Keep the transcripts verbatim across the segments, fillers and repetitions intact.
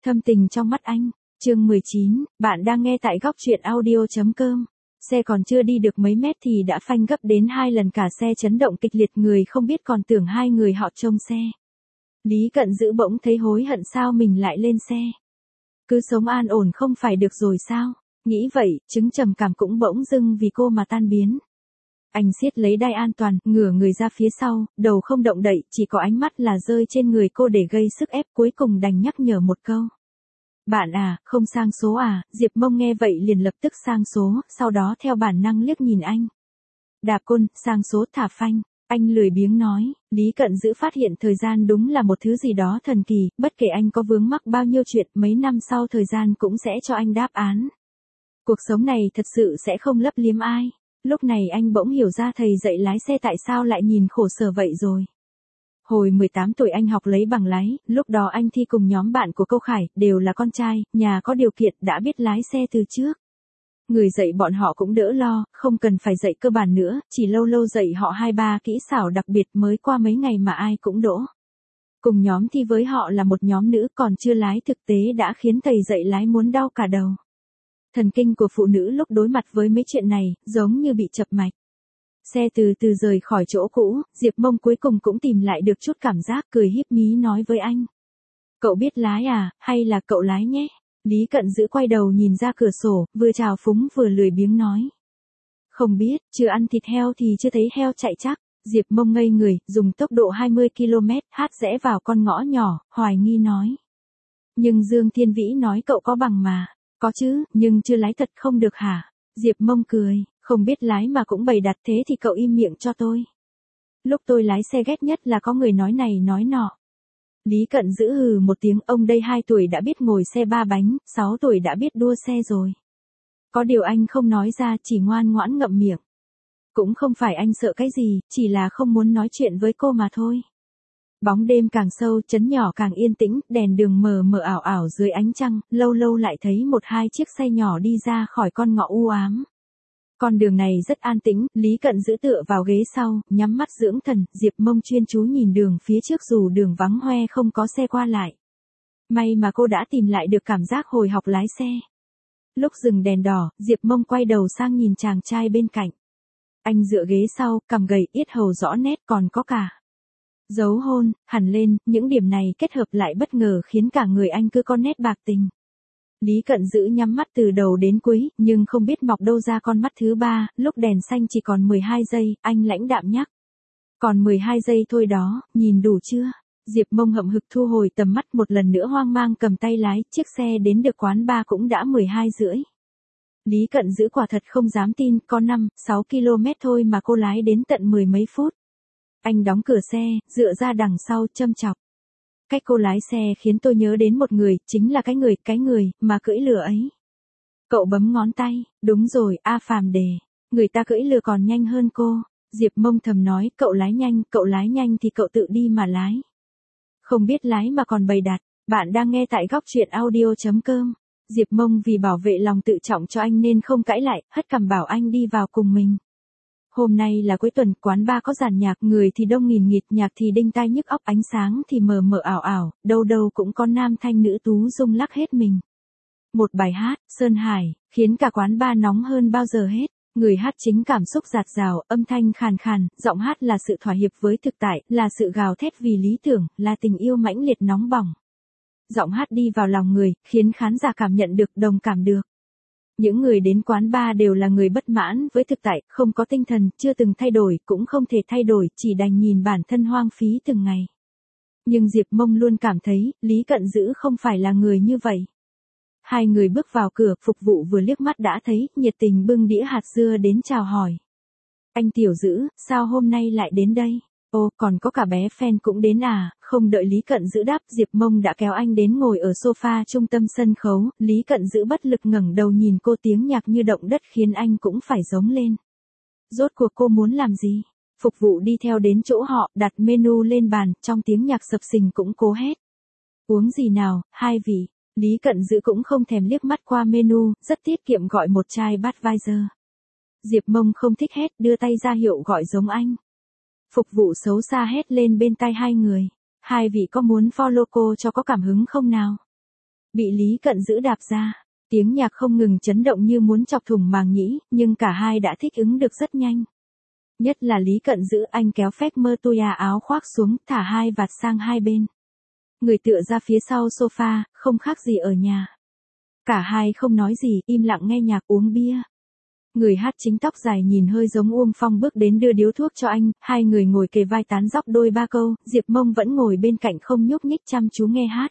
Thâm tình trong mắt anh. Chương mười chín, bạn đang nghe tại góc truyện audio.com. Xe còn chưa đi được mấy mét thì đã phanh gấp đến hai lần, cả xe chấn động kịch liệt, người không biết còn tưởng hai người họ trông xe. Lý Cận Dữ bỗng thấy hối hận sao mình lại lên xe. Cứ sống an ổn không phải được rồi sao? Nghĩ vậy, chứng trầm cảm cũng bỗng dưng vì cô mà tan biến. Anh siết lấy đai an toàn, ngửa người ra phía sau, đầu không động đậy, chỉ có ánh mắt là rơi trên người cô để gây sức ép, cuối cùng đành nhắc nhở một câu. Bạn à, không sang số à? Diệp Mông nghe vậy liền lập tức sang số, sau đó theo bản năng liếc nhìn anh. Đạp côn, sang số, thả phanh. Anh lười biếng nói. Lý Cận Dữ phát hiện thời gian đúng là một thứ gì đó thần kỳ, bất kể anh có vướng mắc bao nhiêu chuyện, mấy năm sau thời gian cũng sẽ cho anh đáp án. Cuộc sống này thật sự sẽ không lấp liếm ai. Lúc này anh bỗng hiểu ra thầy dạy lái xe tại sao lại nhìn khổ sở vậy rồi. Hồi mười tám tuổi anh học lấy bằng lái, lúc đó anh thi cùng nhóm bạn của Câu Khải, đều là con trai, nhà có điều kiện, đã biết lái xe từ trước. Người dạy bọn họ cũng đỡ lo, không cần phải dạy cơ bản nữa, chỉ lâu lâu dạy họ hai ba kỹ xảo đặc biệt, mới qua mấy ngày mà ai cũng đỗ. Cùng nhóm thi với họ là một nhóm nữ còn chưa lái thực tế đã khiến thầy dạy lái muốn đau cả đầu. Thần kinh của phụ nữ lúc đối mặt với mấy chuyện này, giống như bị chập mạch. Xe từ từ rời khỏi chỗ cũ, Diệp Mông cuối cùng cũng tìm lại được chút cảm giác, cười híp mí nói với anh. Cậu biết lái à, hay là cậu lái nhé? Lý Cận Dữ quay đầu nhìn ra cửa sổ, vừa trào phúng vừa lười biếng nói. Không biết, chưa ăn thịt heo thì chưa thấy heo chạy chắc. Diệp Mông ngây người, dùng tốc độ hai mươi ki lô mét, hát rẽ vào con ngõ nhỏ, hoài nghi nói. Nhưng Dương Thiên Vĩ nói cậu có bằng mà. Có chứ, nhưng chưa lái thật không được hả? Diệp Mông cười, không biết lái mà cũng bày đặt, thế thì cậu im miệng cho tôi. Lúc tôi lái xe ghét nhất là có người nói này nói nọ. Lý Cận Dữ hừ một tiếng, ông đây hai tuổi đã biết ngồi xe ba bánh, sáu tuổi đã biết đua xe rồi. Có điều anh không nói ra, chỉ ngoan ngoãn ngậm miệng. Cũng không phải anh sợ cái gì, chỉ là không muốn nói chuyện với cô mà thôi. Bóng đêm càng sâu, trấn nhỏ càng yên tĩnh, đèn đường mờ mờ ảo ảo dưới ánh trăng, lâu lâu lại thấy một hai chiếc xe nhỏ đi ra khỏi con ngõ u ám. Con đường này rất an tĩnh, Lý Cận Dữ tựa vào ghế sau, nhắm mắt dưỡng thần, Diệp Mông chuyên chú nhìn đường phía trước dù đường vắng hoe không có xe qua lại. May mà cô đã tìm lại được cảm giác hồi học lái xe. Lúc dừng đèn đỏ, Diệp Mông quay đầu sang nhìn chàng trai bên cạnh. Anh dựa ghế sau, cằm gầy, yết hầu rõ nét, còn có cả dấu hôn, hẳn lên, những điểm này kết hợp lại bất ngờ khiến cả người anh cứ có nét bạc tình. Lý Cận Dữ nhắm mắt từ đầu đến cuối, nhưng không biết mọc đâu ra con mắt thứ ba, lúc đèn xanh chỉ còn mười hai giây, anh lãnh đạm nhắc. Còn mười hai giây thôi đó, nhìn đủ chưa? Diệp Mông hậm hực thu hồi tầm mắt, một lần nữa hoang mang cầm tay lái, chiếc xe đến được quán bar cũng đã mười hai rưỡi. Lý Cận Dữ quả thật không dám tin, có năm, sáu ki lô mét thôi mà cô lái đến tận mười mấy phút. Anh đóng cửa xe, dựa ra đằng sau, châm chọc. Cách cô lái xe khiến tôi nhớ đến một người, chính là cái người, cái người, mà cưỡi lừa ấy. Cậu bấm ngón tay, đúng rồi, A Phàm Đề. Người ta cưỡi lừa còn nhanh hơn cô. Diệp Mông thầm nói, cậu lái nhanh, cậu lái nhanh thì cậu tự đi mà lái. Không biết lái mà còn bày đặt, bạn đang nghe tại góc truyện audio.com. Diệp Mông vì bảo vệ lòng tự trọng cho anh nên không cãi lại, hất cằm bảo anh đi vào cùng mình. Hôm nay là cuối tuần, quán bar có dàn nhạc, người thì đông nghìn nghịt, nhạc thì đinh tai nhức óc, ánh sáng thì mờ mờ ảo ảo, đâu đâu cũng có nam thanh nữ tú rung lắc hết mình. Một bài hát, Sơn Hải, khiến cả quán bar nóng hơn bao giờ hết. Người hát chính cảm xúc dạt dào, âm thanh khàn khàn, giọng hát là sự thỏa hiệp với thực tại, là sự gào thét vì lý tưởng, là tình yêu mãnh liệt nóng bỏng. Giọng hát đi vào lòng người, khiến khán giả cảm nhận được, đồng cảm được. Những người đến quán bar đều là người bất mãn với thực tại, không có tinh thần, chưa từng thay đổi, cũng không thể thay đổi, chỉ đành nhìn bản thân hoang phí từng ngày. Nhưng Diệp Mông luôn cảm thấy, Lý Cận Dữ không phải là người như vậy. Hai người bước vào cửa, phục vụ vừa liếc mắt đã thấy, nhiệt tình bưng đĩa hạt dưa đến chào hỏi. Anh Tiểu Dữ, sao hôm nay lại đến đây? Ô, còn có cả bé fan cũng đến à? Không đợi Lý Cận Dữ đáp, Diệp Mông đã kéo anh đến ngồi ở sofa trung tâm sân khấu, Lý Cận Dữ bất lực ngẩng đầu nhìn cô, tiếng nhạc như động đất khiến anh cũng phải giống lên. Rốt cuộc cô muốn làm gì? Phục vụ đi theo đến chỗ họ, đặt menu lên bàn, trong tiếng nhạc sập sình cũng cố hét. Uống gì nào, hai vị? Lý Cận Dữ cũng không thèm liếc mắt qua menu, rất tiết kiệm gọi một chai Budweiser. Diệp Mông không thích hét, đưa tay ra hiệu gọi giống anh. Phục vụ xấu xa hét lên bên tai hai người. Hai vị có muốn follow cô cho có cảm hứng không nào? bị Lý Cận Dữ đạp ra. Tiếng nhạc không ngừng chấn động như muốn chọc thủng màng nhĩ, nhưng cả hai đã thích ứng được rất nhanh. Nhất là Lý Cận Dữ, anh kéo phét mơ tuya áo khoác xuống, thả hai vạt sang hai bên. Người tựa ra phía sau sofa, không khác gì ở nhà. Cả hai không nói gì, im lặng nghe nhạc uống bia. Người hát chính tóc dài nhìn hơi giống Uông Phong bước đến đưa điếu thuốc cho anh, hai người ngồi kề vai tán dóc đôi ba câu, Diệp Mông vẫn ngồi bên cạnh không nhúc nhích chăm chú nghe hát.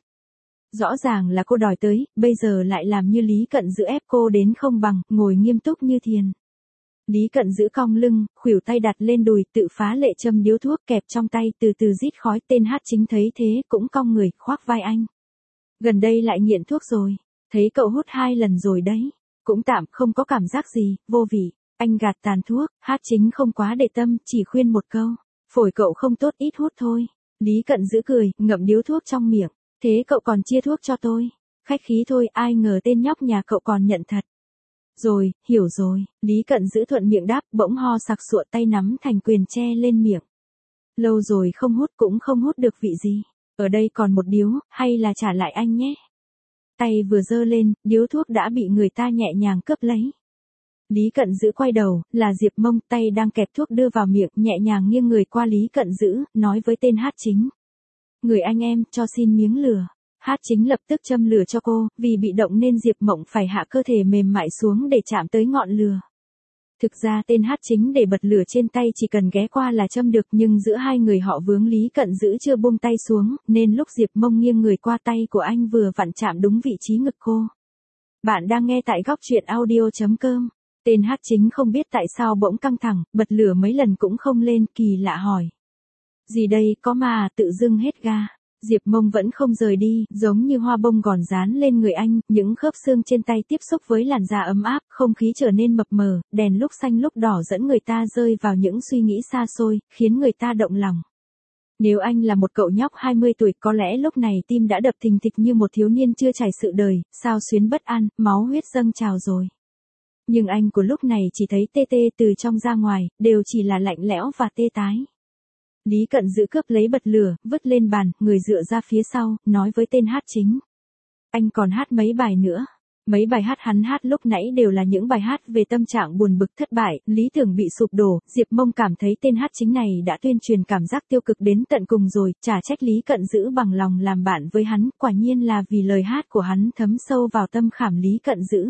Rõ ràng là cô đòi tới, bây giờ lại làm như Lý Cận Dữ ép cô đến không bằng, ngồi nghiêm túc như thiền. Lý Cận Dữ cong lưng, khuỷu tay đặt lên đùi, tự phá lệ châm điếu thuốc kẹp trong tay, từ từ rít khói. Tên hát chính thấy thế cũng cong người, khoác vai anh. Gần đây lại nghiện thuốc rồi, thấy cậu hút hai lần rồi đấy. Cũng tạm, không có cảm giác gì, vô vị. Anh gạt tàn thuốc, hát chính không quá để tâm, chỉ khuyên một câu. Phổi cậu không tốt, ít hút thôi. Lý Cận Dữ cười, ngậm điếu thuốc trong miệng. Thế cậu còn chia thuốc cho tôi. Khách khí thôi, ai ngờ tên nhóc nhà cậu còn nhận thật. Rồi, hiểu rồi. Lý Cận Dữ thuận miệng đáp, bỗng ho sặc sụa, tay nắm thành quyền che lên miệng. Lâu rồi không hút cũng không hút được vị gì. Ở đây còn một điếu, hay là trả lại anh nhé. Tay vừa giơ lên, điếu thuốc đã bị người ta nhẹ nhàng cướp lấy. Lý Cận Dữ quay đầu, là Diệp Mông, tay đang kẹp thuốc đưa vào miệng, nhẹ nhàng nghiêng người qua Lý Cận Dữ, nói với tên hát chính. Người anh em, cho xin miếng lửa. Hát chính lập tức châm lửa cho cô, vì bị động nên Diệp Mộng phải hạ cơ thể mềm mại xuống để chạm tới ngọn lửa. Thực ra tên hát chính để bật lửa trên tay chỉ cần ghé qua là châm được, nhưng giữa hai người họ vướng Lý Cận Dữ chưa buông tay xuống, nên lúc Diệp Mông nghiêng người qua, tay của anh vừa vặn chạm đúng vị trí ngực cô. Bạn đang nghe tại góc truyện audio chấm com. Tên hát chính không biết tại sao bỗng căng thẳng, bật lửa mấy lần cũng không lên, kỳ lạ hỏi. Gì đây, có mà, tự dưng hết ga. Diệp Mông vẫn không rời đi, giống như hoa bông gòn dán lên người anh, những khớp xương trên tay tiếp xúc với làn da ấm áp, không khí trở nên mập mờ, đèn lúc xanh lúc đỏ dẫn người ta rơi vào những suy nghĩ xa xôi, khiến người ta động lòng. Nếu anh là một cậu nhóc hai mươi tuổi, có lẽ lúc này tim đã đập thình thịch như một thiếu niên chưa trải sự đời, sao xuyến bất an, máu huyết dâng trào rồi. Nhưng anh của lúc này chỉ thấy tê tê từ trong ra ngoài, đều chỉ là lạnh lẽo và tê tái. Lý Cận Dữ cướp lấy bật lửa, vứt lên bàn, người dựa ra phía sau, nói với tên hát chính. Anh còn hát mấy bài nữa. Mấy bài hát hắn hát lúc nãy đều là những bài hát về tâm trạng buồn bực, thất bại, lý tưởng bị sụp đổ. Diệp Mông cảm thấy tên hát chính này đã tuyên truyền cảm giác tiêu cực đến tận cùng rồi, chả trách Lý Cận Dữ bằng lòng làm bạn với hắn, quả nhiên là vì lời hát của hắn thấm sâu vào tâm khảm Lý Cận Dữ.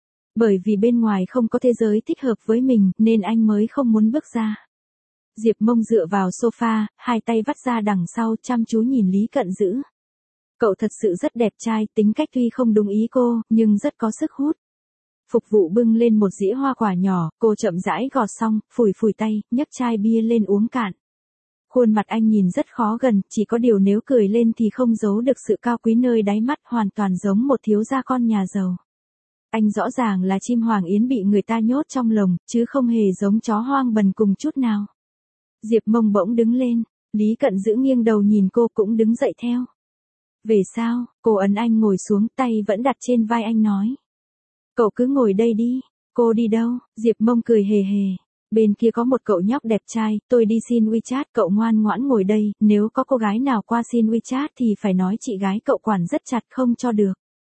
Bởi vì bên ngoài không có thế giới thích hợp với mình, nên anh mới không muốn bước ra. Diệp Mông dựa vào sofa, hai tay vắt ra đằng sau, chăm chú nhìn Lý Cận Dữ. Cậu thật sự rất đẹp trai, tính cách tuy không đúng ý cô, nhưng rất có sức hút. Phục vụ bưng lên một dĩa hoa quả nhỏ, cô chậm rãi gọt xong, phủi phủi tay, nhấc chai bia lên uống cạn. Khuôn mặt anh nhìn rất khó gần, chỉ có điều nếu cười lên thì không giấu được sự cao quý nơi đáy mắt, hoàn toàn giống một thiếu gia con nhà giàu. Anh rõ ràng là chim hoàng yến bị người ta nhốt trong lồng, chứ không hề giống chó hoang bần cùng chút nào. Diệp Mông bỗng đứng lên, Lý Cận Dữ nghiêng đầu nhìn cô cũng đứng dậy theo. Về sao, cô ấn anh ngồi xuống, tay vẫn đặt trên vai anh nói. Cậu cứ ngồi đây đi, cô đi đâu? Diệp Mông cười hề hề. Bên kia có một cậu nhóc đẹp trai, tôi đi xin WeChat, cậu ngoan ngoãn ngồi đây, nếu có cô gái nào qua xin WeChat thì phải nói chị gái cậu quản rất chặt không cho được.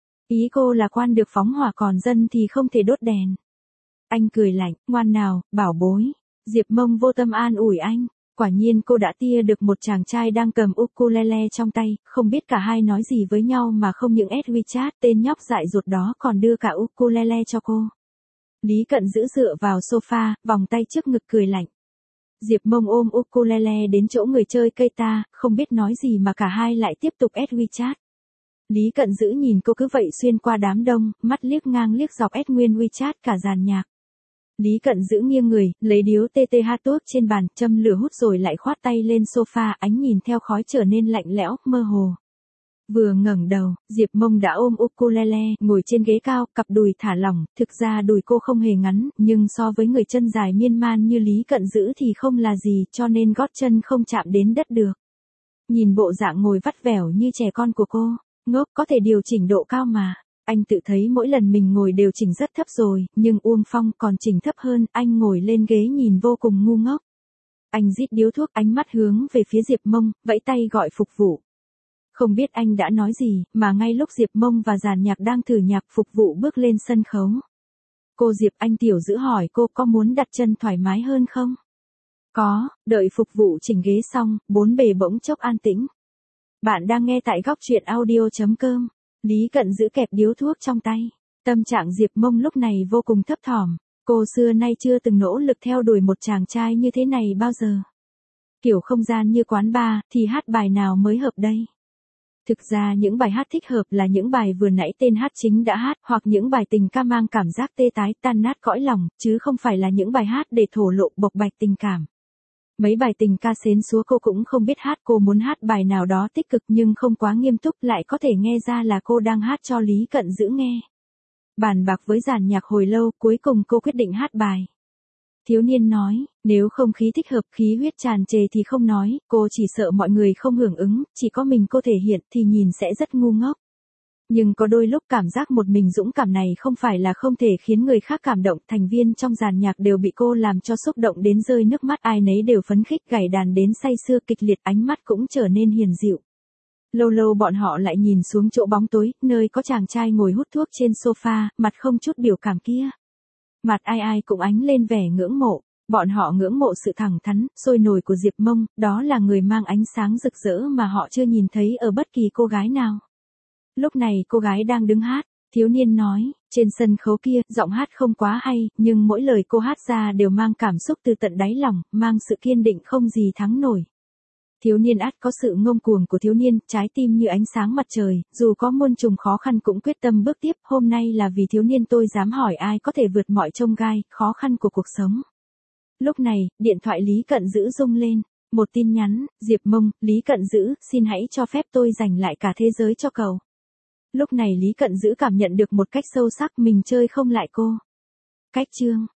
Ý cô là quan được phóng hỏa còn dân thì không thể đốt đèn. Anh cười lạnh, ngoan nào, bảo bối. Diệp Mông vô tâm an ủi anh, quả nhiên cô đã tia được một chàng trai đang cầm ukulele trong tay, không biết cả hai nói gì với nhau mà không những add WeChat, tên nhóc dại dột đó còn đưa cả ukulele cho cô. Lý Cận Dữ dựa vào sofa, vòng tay trước ngực cười lạnh. Diệp Mông ôm ukulele đến chỗ người chơi cây ta, không biết nói gì mà cả hai lại tiếp tục add WeChat. Lý Cận Dữ nhìn cô cứ vậy xuyên qua đám đông, mắt liếc ngang liếc dọc add nguyên WeChat cả dàn nhạc. Lý Cận Dữ nghiêng người, lấy điếu tê tê hát tuốt trên bàn, châm lửa hút rồi lại khoát tay lên sofa, ánh nhìn theo khói trở nên lạnh lẽo, mơ hồ. Vừa ngẩng đầu, Diệp Mông đã ôm ukulele, ngồi trên ghế cao, cặp đùi thả lỏng, thực ra đùi cô không hề ngắn, nhưng so với người chân dài miên man như Lý Cận Dữ thì không là gì, cho nên gót chân không chạm đến đất được. Nhìn bộ dạng ngồi vắt vẻo như trẻ con của cô, ngốc, có thể điều chỉnh độ cao mà. Anh tự thấy mỗi lần mình ngồi đều chỉnh rất thấp rồi, nhưng Uông Phong còn chỉnh thấp hơn, anh ngồi lên ghế nhìn vô cùng ngu ngốc. Anh rít điếu thuốc, ánh mắt hướng về phía Diệp Mông, vẫy tay gọi phục vụ. Không biết anh đã nói gì, mà ngay lúc Diệp Mông và dàn nhạc đang thử nhạc phục vụ bước lên sân khấu. Cô Diệp, anh Tiểu Dữ hỏi cô có muốn đặt chân thoải mái hơn không? Có, đợi phục vụ chỉnh ghế xong, bốn bề bỗng chốc an tĩnh. Bạn đang nghe tại góc truyện audio.com. Lý Cận giữ kẹp điếu thuốc trong tay. Tâm trạng Diệp Mông lúc này vô cùng thấp thỏm. Cô xưa nay chưa từng nỗ lực theo đuổi một chàng trai như thế này bao giờ. Kiểu không gian như quán bar, thì hát bài nào mới hợp đây? Thực ra những bài hát thích hợp là những bài vừa nãy tên hát chính đã hát, hoặc những bài tình ca mang cảm giác tê tái tan nát cõi lòng, chứ không phải là những bài hát để thổ lộ bộc bạch tình cảm. Mấy bài tình ca xến xúa cô cũng không biết hát, cô muốn hát bài nào đó tích cực nhưng không quá nghiêm túc, lại có thể nghe ra là cô đang hát cho Lý Cận Dữ nghe. Bàn bạc với dàn nhạc hồi lâu, cuối cùng cô quyết định hát bài. Thiếu niên nói, nếu không khí thích hợp, khí huyết tràn trề thì không nói, cô chỉ sợ mọi người không hưởng ứng, chỉ có mình cô thể hiện thì nhìn sẽ rất ngu ngốc. Nhưng có đôi lúc cảm giác một mình dũng cảm này không phải là không thể khiến người khác cảm động, thành viên trong dàn nhạc đều bị cô làm cho xúc động đến rơi nước mắt, ai nấy đều phấn khích gảy đàn đến say sưa kịch liệt, ánh mắt cũng trở nên hiền dịu. Lâu lâu bọn họ lại nhìn xuống chỗ bóng tối, nơi có chàng trai ngồi hút thuốc trên sofa, mặt không chút biểu cảm kia. Mặt ai ai cũng ánh lên vẻ ngưỡng mộ, bọn họ ngưỡng mộ sự thẳng thắn, sôi nổi của Diệp Mông, đó là người mang ánh sáng rực rỡ mà họ chưa nhìn thấy ở bất kỳ cô gái nào. Lúc này cô gái đang đứng hát, thiếu niên nói, trên sân khấu kia, giọng hát không quá hay, nhưng mỗi lời cô hát ra đều mang cảm xúc từ tận đáy lòng, mang sự kiên định không gì thắng nổi. Thiếu niên ắt có sự ngông cuồng của thiếu niên, trái tim như ánh sáng mặt trời, dù có muôn trùng khó khăn cũng quyết tâm bước tiếp, hôm nay là vì thiếu niên tôi dám hỏi ai có thể vượt mọi chông gai, khó khăn của cuộc sống. Lúc này, điện thoại Lý Cận Dữ rung lên, một tin nhắn, Diệp Mông, Lý Cận Dữ, xin hãy cho phép tôi dành lại cả thế giới cho cậu. Lúc này Lý Cận Dữ cảm nhận được một cách sâu sắc mình chơi không lại cô. Cách chương